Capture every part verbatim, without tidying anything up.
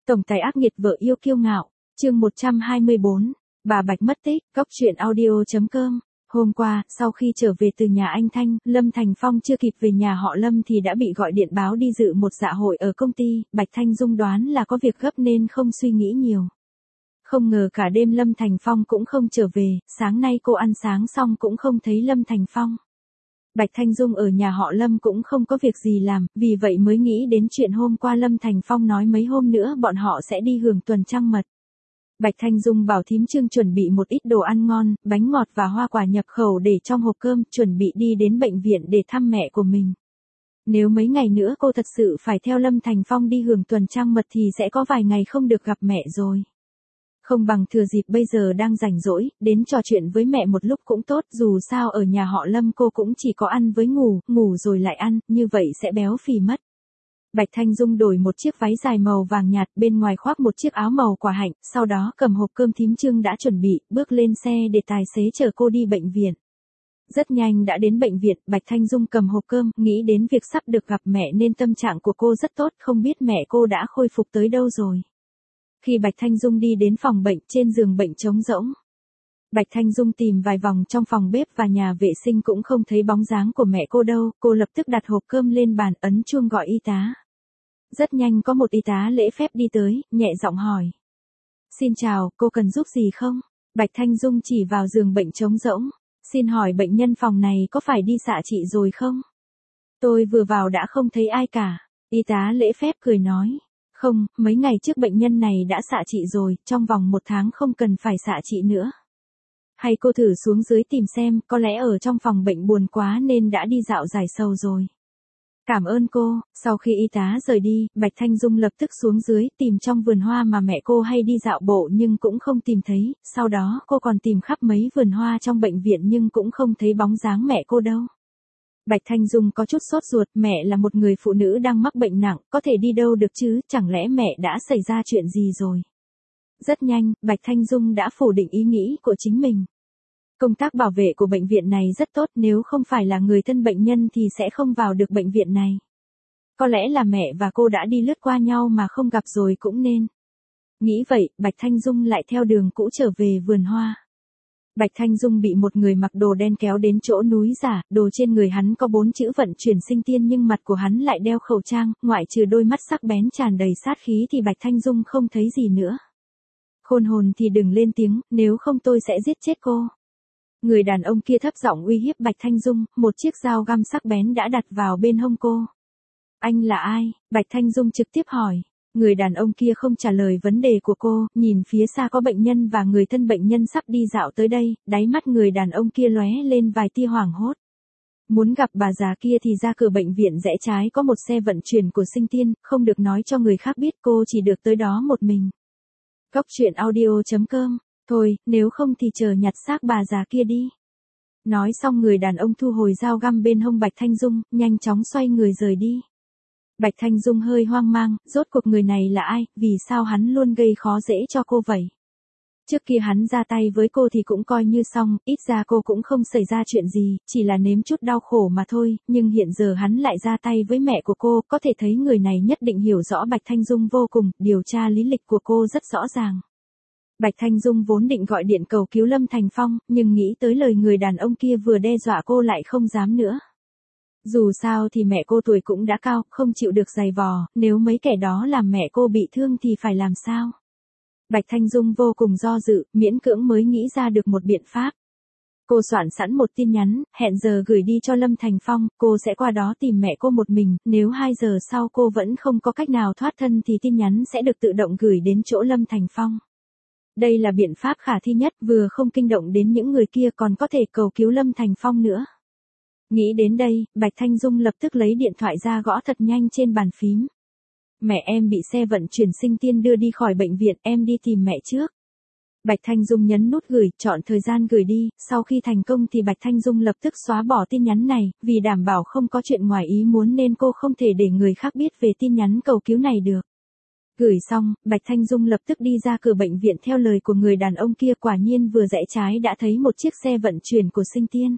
Tổng tài ác nghiệt vợ yêu kiêu ngạo, chương một trăm hai mươi bốn, bà Bạch mất tích, cóc truyện audio.com. Hôm qua, sau khi trở về từ nhà anh Thanh, Lâm Thành Phong chưa kịp về nhà họ Lâm thì đã bị gọi điện báo đi dự một dạ hội ở công ty. Bạch Thanh Dung đoán là có việc gấp nên không suy nghĩ nhiều. Không ngờ cả đêm Lâm Thành Phong cũng không trở về, sáng nay cô ăn sáng xong cũng không thấy Lâm Thành Phong. Bạch Thanh Dung ở nhà họ Lâm cũng không có việc gì làm, vì vậy mới nghĩ đến chuyện hôm qua Lâm Thành Phong nói mấy hôm nữa bọn họ sẽ đi hưởng tuần trăng mật. Bạch Thanh Dung bảo thím Trương chuẩn bị một ít đồ ăn ngon, bánh ngọt và hoa quả nhập khẩu để trong hộp cơm, chuẩn bị đi đến bệnh viện để thăm mẹ của mình. Nếu mấy ngày nữa cô thật sự phải theo Lâm Thành Phong đi hưởng tuần trăng mật thì sẽ có vài ngày không được gặp mẹ rồi. Không bằng thừa dịp bây giờ đang rảnh rỗi, đến trò chuyện với mẹ một lúc cũng tốt, dù sao ở nhà họ Lâm cô cũng chỉ có ăn với ngủ, ngủ rồi lại ăn, như vậy sẽ béo phì mất. Bạch Thanh Dung đổi một chiếc váy dài màu vàng nhạt, bên ngoài khoác một chiếc áo màu quả hạnh, sau đó cầm hộp cơm thím Trương đã chuẩn bị, bước lên xe để tài xế chở cô đi bệnh viện. Rất nhanh đã đến bệnh viện, Bạch Thanh Dung cầm hộp cơm, nghĩ đến việc sắp được gặp mẹ nên tâm trạng của cô rất tốt, không biết mẹ cô đã khôi phục tới đâu rồi. Khi Bạch Thanh Dung đi đến phòng bệnh, trên giường bệnh trống rỗng. Bạch Thanh Dung tìm vài vòng trong phòng bếp và nhà vệ sinh cũng không thấy bóng dáng của mẹ cô đâu, cô lập tức đặt hộp cơm lên bàn, ấn chuông gọi y tá. Rất nhanh có một y tá lễ phép đi tới, nhẹ giọng hỏi. Xin chào, cô cần giúp gì không? Bạch Thanh Dung chỉ vào giường bệnh trống rỗng. Xin hỏi bệnh nhân phòng này có phải đi xạ trị rồi không? Tôi vừa vào đã không thấy ai cả. Y tá lễ phép cười nói. Không, mấy ngày trước bệnh nhân này đã xạ trị rồi, trong vòng một tháng không cần phải xạ trị nữa. Hay cô thử xuống dưới tìm xem, có lẽ ở trong phòng bệnh buồn quá nên đã đi dạo giải sầu rồi. Cảm ơn cô. Sau khi y tá rời đi, Bạch Thanh Dung lập tức xuống dưới tìm trong vườn hoa mà mẹ cô hay đi dạo bộ nhưng cũng không tìm thấy, sau đó cô còn tìm khắp mấy vườn hoa trong bệnh viện nhưng cũng không thấy bóng dáng mẹ cô đâu. Bạch Thanh Dung có chút sốt ruột, mẹ là một người phụ nữ đang mắc bệnh nặng, có thể đi đâu được chứ, chẳng lẽ mẹ đã xảy ra chuyện gì rồi. Rất nhanh, Bạch Thanh Dung đã phủ định ý nghĩ của chính mình. Công tác bảo vệ của bệnh viện này rất tốt, nếu không phải là người thân bệnh nhân thì sẽ không vào được bệnh viện này. Có lẽ là mẹ và cô đã đi lướt qua nhau mà không gặp rồi cũng nên. Nghĩ vậy, Bạch Thanh Dung lại theo đường cũ trở về vườn hoa. Bạch Thanh Dung bị một người mặc đồ đen kéo đến chỗ núi giả, đồ trên người hắn có bốn chữ vận chuyển sinh tiên nhưng mặt của hắn lại đeo khẩu trang, ngoại trừ đôi mắt sắc bén tràn đầy sát khí thì Bạch Thanh Dung không thấy gì nữa. Khôn hồn thì đừng lên tiếng, nếu không tôi sẽ giết chết cô. Người đàn ông kia thấp giọng uy hiếp Bạch Thanh Dung, một chiếc dao găm sắc bén đã đặt vào bên hông cô. Anh là ai? Bạch Thanh Dung trực tiếp hỏi. Người đàn ông kia không trả lời vấn đề của cô, nhìn phía xa có bệnh nhân và người thân bệnh nhân sắp đi dạo tới đây, đáy mắt người đàn ông kia lóe lên vài tia hoảng hốt. Muốn gặp bà già kia thì ra cửa bệnh viện rẽ trái có một xe vận chuyển của sinh tiên, không được nói cho người khác biết, cô chỉ được tới đó một mình. Cóc truyện audio.com. Thôi, nếu không thì chờ nhặt xác bà già kia đi. Nói xong người đàn ông thu hồi dao găm bên hông Bạch Thanh Dung, nhanh chóng xoay người rời đi. Bạch Thanh Dung hơi hoang mang, rốt cuộc người này là ai, vì sao hắn luôn gây khó dễ cho cô vậy? Trước kia hắn ra tay với cô thì cũng coi như xong, ít ra cô cũng không xảy ra chuyện gì, chỉ là nếm chút đau khổ mà thôi, nhưng hiện giờ hắn lại ra tay với mẹ của cô, có thể thấy người này nhất định hiểu rõ Bạch Thanh Dung vô cùng, điều tra lý lịch của cô rất rõ ràng. Bạch Thanh Dung vốn định gọi điện cầu cứu Lâm Thành Phong, nhưng nghĩ tới lời người đàn ông kia vừa đe dọa cô lại không dám nữa. Dù sao thì mẹ cô tuổi cũng đã cao, không chịu được giày vò, nếu mấy kẻ đó làm mẹ cô bị thương thì phải làm sao? Bạch Thanh Dung vô cùng do dự, miễn cưỡng mới nghĩ ra được một biện pháp. Cô soạn sẵn một tin nhắn, hẹn giờ gửi đi cho Lâm Thành Phong, cô sẽ qua đó tìm mẹ cô một mình, nếu hai giờ sau cô vẫn không có cách nào thoát thân thì tin nhắn sẽ được tự động gửi đến chỗ Lâm Thành Phong. Đây là biện pháp khả thi nhất, vừa không kinh động đến những người kia còn có thể cầu cứu Lâm Thành Phong nữa. Nghĩ đến đây, Bạch Thanh Dung lập tức lấy điện thoại ra gõ thật nhanh trên bàn phím. Mẹ em bị xe vận chuyển sinh tiên đưa đi khỏi bệnh viện, em đi tìm mẹ trước. Bạch Thanh Dung nhấn nút gửi, chọn thời gian gửi đi, sau khi thành công thì Bạch Thanh Dung lập tức xóa bỏ tin nhắn này, vì đảm bảo không có chuyện ngoài ý muốn nên cô không thể để người khác biết về tin nhắn cầu cứu này được. Gửi xong, Bạch Thanh Dung lập tức đi ra cửa bệnh viện theo lời của người đàn ông kia, quả nhiên vừa rẽ trái đã thấy một chiếc xe vận chuyển của sinh tiên.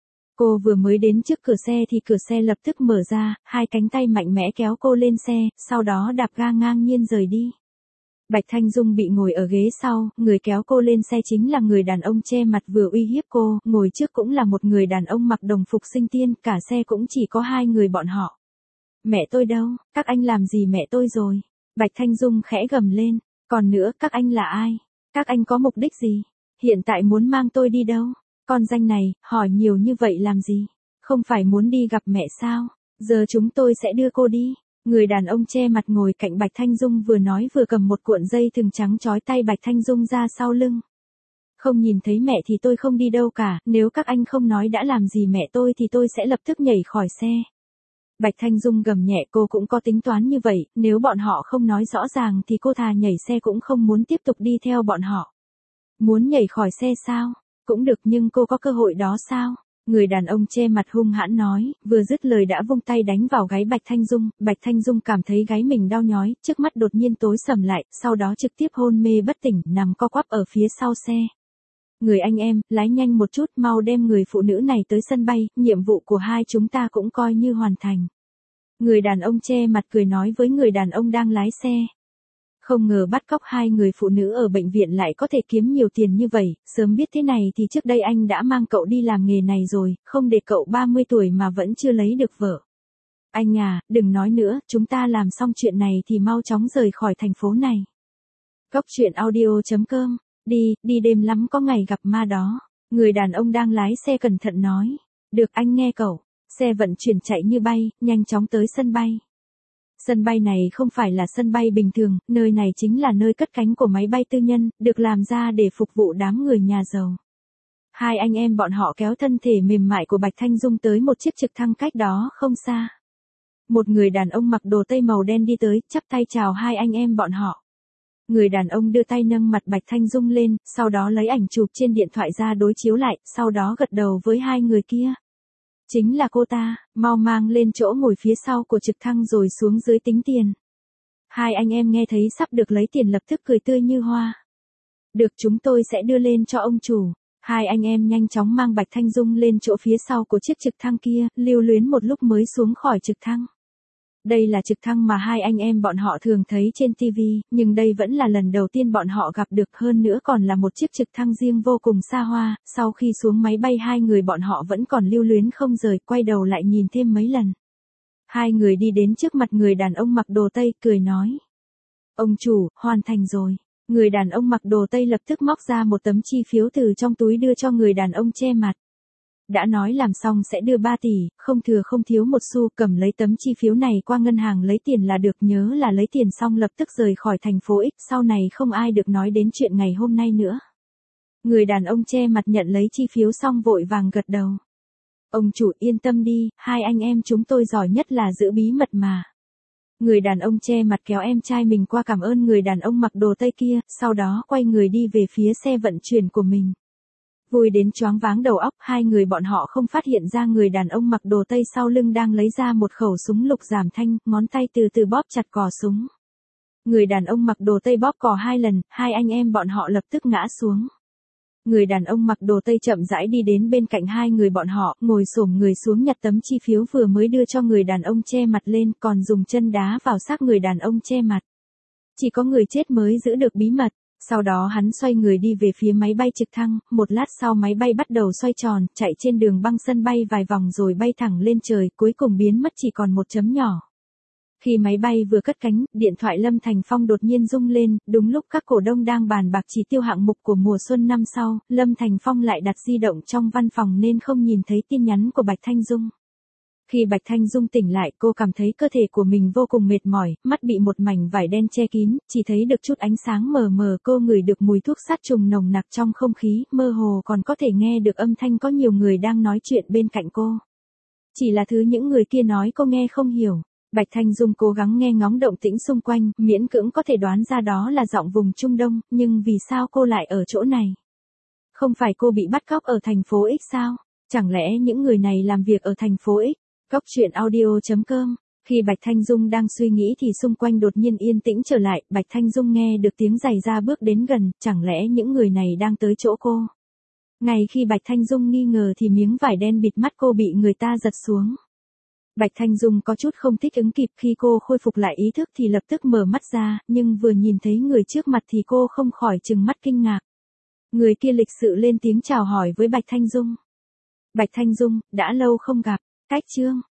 Cô vừa mới đến trước cửa xe thì cửa xe lập tức mở ra, hai cánh tay mạnh mẽ kéo cô lên xe, sau đó đạp ga ngang nhiên rời đi. Bạch Thanh Dung bị ngồi ở ghế sau, người kéo cô lên xe chính là người đàn ông che mặt vừa uy hiếp cô, ngồi trước cũng là một người đàn ông mặc đồng phục sinh tiên, cả xe cũng chỉ có hai người bọn họ. Mẹ tôi đâu, các anh làm gì mẹ tôi rồi? Bạch Thanh Dung khẽ gầm lên, còn nữa các anh là ai? Các anh có mục đích gì? Hiện tại muốn mang tôi đi đâu? Con danh này, hỏi nhiều như vậy làm gì? Không phải muốn đi gặp mẹ sao? Giờ chúng tôi sẽ đưa cô đi. Người đàn ông che mặt ngồi cạnh Bạch Thanh Dung vừa nói vừa cầm một cuộn dây thừng trắng trói tay Bạch Thanh Dung ra sau lưng. Không nhìn thấy mẹ thì tôi không đi đâu cả, nếu các anh không nói đã làm gì mẹ tôi thì tôi sẽ lập tức nhảy khỏi xe. Bạch Thanh Dung gầm nhẹ, cô cũng có tính toán như vậy, nếu bọn họ không nói rõ ràng thì cô thà nhảy xe cũng không muốn tiếp tục đi theo bọn họ. Muốn nhảy khỏi xe sao? Cũng được nhưng cô có cơ hội đó sao? Người đàn ông che mặt hung hãn nói, vừa dứt lời đã vung tay đánh vào gáy Bạch Thanh Dung, Bạch Thanh Dung cảm thấy gáy mình đau nhói, trước mắt đột nhiên tối sầm lại, sau đó trực tiếp hôn mê bất tỉnh, nằm co quắp ở phía sau xe. Người anh em, lái nhanh một chút, mau đem người phụ nữ này tới sân bay, nhiệm vụ của hai chúng ta cũng coi như hoàn thành. Người đàn ông che mặt cười nói với người đàn ông đang lái xe. Không ngờ bắt cóc hai người phụ nữ ở bệnh viện lại có thể kiếm nhiều tiền như vậy, sớm biết thế này thì trước đây anh đã mang cậu đi làm nghề này rồi, không để cậu ba mươi tuổi mà vẫn chưa lấy được vợ. Anh à, đừng nói nữa, chúng ta làm xong chuyện này thì mau chóng rời khỏi thành phố này. Cóc truyện audio chấm com, đi, đi đêm lắm có ngày gặp ma đó. Người đàn ông đang lái xe cẩn thận nói. Được anh nghe cậu, xe vận chuyển chạy như bay, nhanh chóng tới sân bay. Sân bay này không phải là sân bay bình thường, nơi này chính là nơi cất cánh của máy bay tư nhân, được làm ra để phục vụ đám người nhà giàu. Hai anh em bọn họ kéo thân thể mềm mại của Bạch Thanh Dung tới một chiếc trực thăng cách đó không xa. Một người đàn ông mặc đồ tây màu đen đi tới, chắp tay chào hai anh em bọn họ. Người đàn ông đưa tay nâng mặt Bạch Thanh Dung lên, sau đó lấy ảnh chụp trên điện thoại ra đối chiếu lại, sau đó gật đầu với hai người kia. Chính là cô ta, mau mang lên chỗ ngồi phía sau của trực thăng rồi xuống dưới tính tiền. Hai anh em nghe thấy sắp được lấy tiền lập tức cười tươi như hoa. Được, chúng tôi sẽ đưa lên cho ông chủ. Hai anh em nhanh chóng mang Bạch Thanh Dung lên chỗ phía sau của chiếc trực thăng kia, lưu luyến một lúc mới xuống khỏi trực thăng. Đây là trực thăng mà hai anh em bọn họ thường thấy trên ti vi, nhưng đây vẫn là lần đầu tiên bọn họ gặp được, hơn nữa còn là một chiếc trực thăng riêng vô cùng xa hoa. Sau khi xuống máy bay hai người bọn họ vẫn còn lưu luyến không rời, quay đầu lại nhìn thêm mấy lần. Hai người đi đến trước mặt người đàn ông mặc đồ tây, cười nói. Ông chủ, hoàn thành rồi. Người đàn ông mặc đồ tây lập tức móc ra một tấm chi phiếu từ trong túi đưa cho người đàn ông che mặt. Đã nói làm xong sẽ đưa ba tỷ, không thừa không thiếu một xu, cầm lấy tấm chi phiếu này qua ngân hàng lấy tiền là được, nhớ là lấy tiền xong lập tức rời khỏi thành phố X, sau này không ai được nói đến chuyện ngày hôm nay nữa. Người đàn ông che mặt nhận lấy chi phiếu xong vội vàng gật đầu. Ông chủ yên tâm đi, hai anh em chúng tôi giỏi nhất là giữ bí mật mà. Người đàn ông che mặt kéo em trai mình qua cảm ơn người đàn ông mặc đồ tây kia, sau đó quay người đi về phía xe vận chuyển của mình. Vui đến choáng váng đầu óc, hai người bọn họ không phát hiện ra người đàn ông mặc đồ tây sau lưng đang lấy ra một khẩu súng lục giảm thanh, ngón tay từ từ bóp chặt cò súng. Người đàn ông mặc đồ tây bóp cò hai lần, hai anh em bọn họ lập tức ngã xuống. Người đàn ông mặc đồ tây chậm rãi đi đến bên cạnh hai người bọn họ, ngồi xổm người xuống nhặt tấm chi phiếu vừa mới đưa cho người đàn ông che mặt lên, còn dùng chân đá vào xác người đàn ông che mặt. Chỉ có người chết mới giữ được bí mật. Sau đó hắn xoay người đi về phía máy bay trực thăng, một lát sau máy bay bắt đầu xoay tròn, chạy trên đường băng sân bay vài vòng rồi bay thẳng lên trời, cuối cùng biến mất chỉ còn một chấm nhỏ. Khi máy bay vừa cất cánh, điện thoại Lâm Thành Phong đột nhiên rung lên, đúng lúc các cổ đông đang bàn bạc chỉ tiêu hạng mục của mùa xuân năm sau, Lâm Thành Phong lại đặt di động trong văn phòng nên không nhìn thấy tin nhắn của Bạch Thanh Dung. Khi Bạch Thanh Dung tỉnh lại, cô cảm thấy cơ thể của mình vô cùng mệt mỏi, mắt bị một mảnh vải đen che kín, chỉ thấy được chút ánh sáng mờ mờ, cô ngửi được mùi thuốc sát trùng nồng nặc trong không khí, mơ hồ còn có thể nghe được âm thanh có nhiều người đang nói chuyện bên cạnh cô. Chỉ là thứ những người kia nói cô nghe không hiểu. Bạch Thanh Dung cố gắng nghe ngóng động tĩnh xung quanh, miễn cưỡng có thể đoán ra đó là giọng vùng Trung Đông, nhưng vì sao cô lại ở chỗ này? Không phải cô bị bắt cóc ở thành phố X sao? Chẳng lẽ những người này làm việc ở thành phố X? Cóc truyện audio chấm com. Khi Bạch Thanh Dung đang suy nghĩ thì xung quanh đột nhiên yên tĩnh trở lại, Bạch Thanh Dung nghe được tiếng giày da bước đến gần, chẳng lẽ những người này đang tới chỗ cô? Ngay khi Bạch Thanh Dung nghi ngờ thì miếng vải đen bịt mắt cô bị người ta giật xuống. Bạch Thanh Dung có chút không thích ứng kịp, khi cô khôi phục lại ý thức thì lập tức mở mắt ra, nhưng vừa nhìn thấy người trước mặt thì cô không khỏi trừng mắt kinh ngạc. Người kia lịch sự lên tiếng chào hỏi với Bạch Thanh Dung. Bạch Thanh Dung, đã lâu không gặp, Cách Trương.